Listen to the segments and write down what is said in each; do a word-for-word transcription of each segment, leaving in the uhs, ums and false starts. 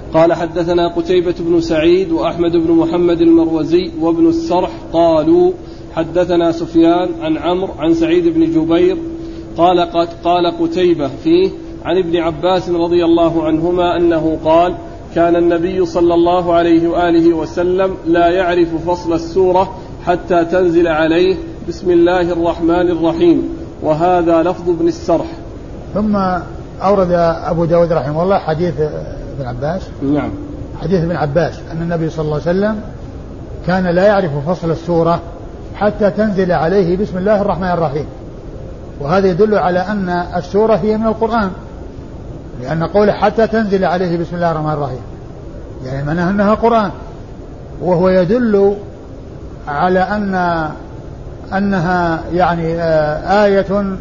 قال حدثنا قتيبة بن سعيد وأحمد بن محمد المروزي وابن السرح قالوا حدثنا سفيان عن عمرو عن سعيد بن جبير قال قال قتيبة فيه عن ابن عباس رضي الله عنهما أنه قال كان النبي صلى الله عليه وآله وسلم لا يعرف فصل السورة حتى تنزل عليه بسم الله الرحمن الرحيم، وهذا لفظ ابن السرح. ثم أورد أبو داود رحمه الله حديث ابن عباس. نعم. حديث ابن عباس أن النبي صلى الله عليه وسلم كان لا يعرف فصل السورة حتى تنزل عليه بسم الله الرحمن الرحيم، وهذا يدل على أن السورة هي من القرآن، لأن قوله حتى تنزل عليه بسم الله الرحمن الرحيم يعني معناها أنها قرآن، وهو يدل على أن أنها يعني آية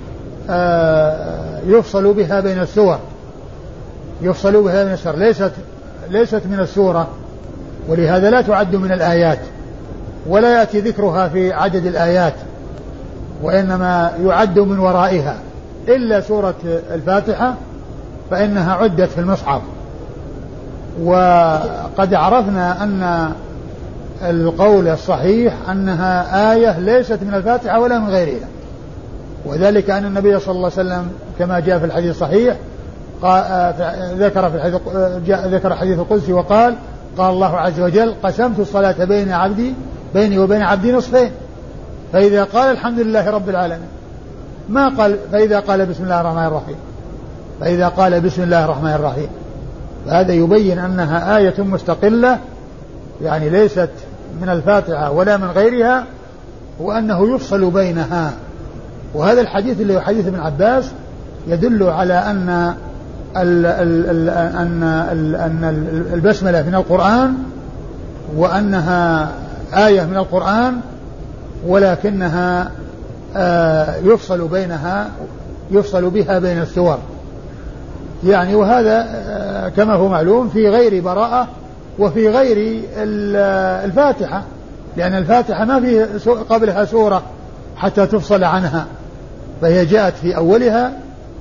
يفصل بها بين السور، يفصل بها بين السور، ليست ليست من السورة، ولهذا لا تعد من الآيات ولا يأتي ذكرها في عدد الآيات، وإنما يعد من ورائها، إلا سورة الفاتحة فإنها عدت في المصحف. وقد عرفنا أن القول الصحيح أنها آية ليست من الفاتحة ولا من غيرها، وذلك أن النبي صلى الله عليه وسلم كما جاء في الحديث الصحيح ذكر في الحديث جاء ذكر حديث القدسي وقال قال الله عز وجل قسمت الصلاة بين عبدي بيني وبين عبدي نصفين، فإذا قال الحمد لله رب العالمين ما قال فإذا قال بسم الله الرحمن الرحيم فإذا قال بسم الله الرحمن الرحيم، فهذا يبين أنها آية مستقلة يعني ليست من الفاتحة ولا من غيرها، وأنه يفصل بينها. وهذا الحديث اللي هو حديث ابن عباس يدل على أن ال ال ال أن ال أن البسملة من القرآن، وأنها آية من القرآن، ولكنها آه يفصل بينها يفصل بها بين السور يعني، وهذا آه كما هو معلوم في غير براءة وفي غير الفاتحة، لأن الفاتحة ما في قبلها سورة حتى تفصل عنها، فهي جاءت في أولها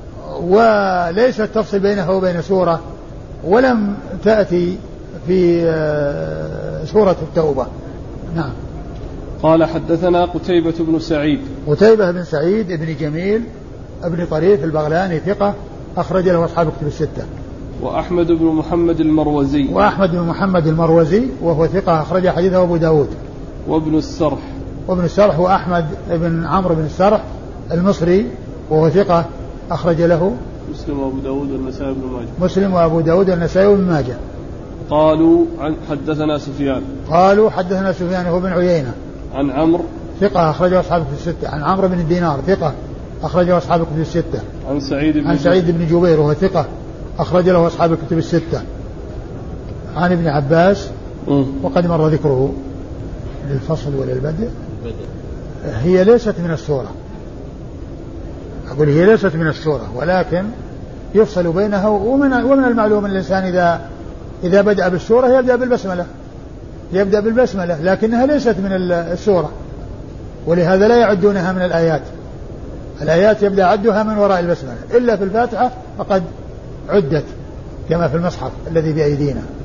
وليست تفصل بينها وبين سورة، ولم تأتي في سورة التوبة. نعم. قال حدثنا قتيبة بن سعيد. قتيبة بن سعيد ابن جميل ابن طريف البغلاني ثقة أخرج له أصحاب الكتب الستة. وأحمد بن محمد المروزي. وأحمد بن محمد المروزي وهو ثقة أخرج حديثه أبو داود. وابن السرح. وابن السرح وأحمد بن عمرو بن السرح المصري وهو ثقة أخرج له مسلم وأبو داود والنسائي بن ماجه. مسلم وأبو داود والنسائي بن ماجه. قالوا عن حدثنا سفيان. قالوا حدثنا سفيان هو بن عيينة. عن عمرو ثقة أخرجه أصحاب الكتب الستة. عن عمرو بن الدينار ثقة أخرجه أصحاب الكتب الستة. عن سعيد بن عن سعيد بن جبير وهو ثقة أخرج له أصحاب الكتب الستة. عن ابن عباس م. وقد مر ذكره للفصل وللبدء. هي ليست من السورة، أقول هي ليست من السورة، ولكن يفصل بينها، ومن, ومن المعلوم أن الإنسان إذا إذا بدأ بالسورة يبدأ بالبسملة يبدأ بالبسملة لكنها ليست من السورة، ولهذا لا يعدونها من الآيات. الآيات يبدأ عدها من وراء البسملة، إلا في الفاتحة فقد عدت كما في المصحف الذي بأيدينا.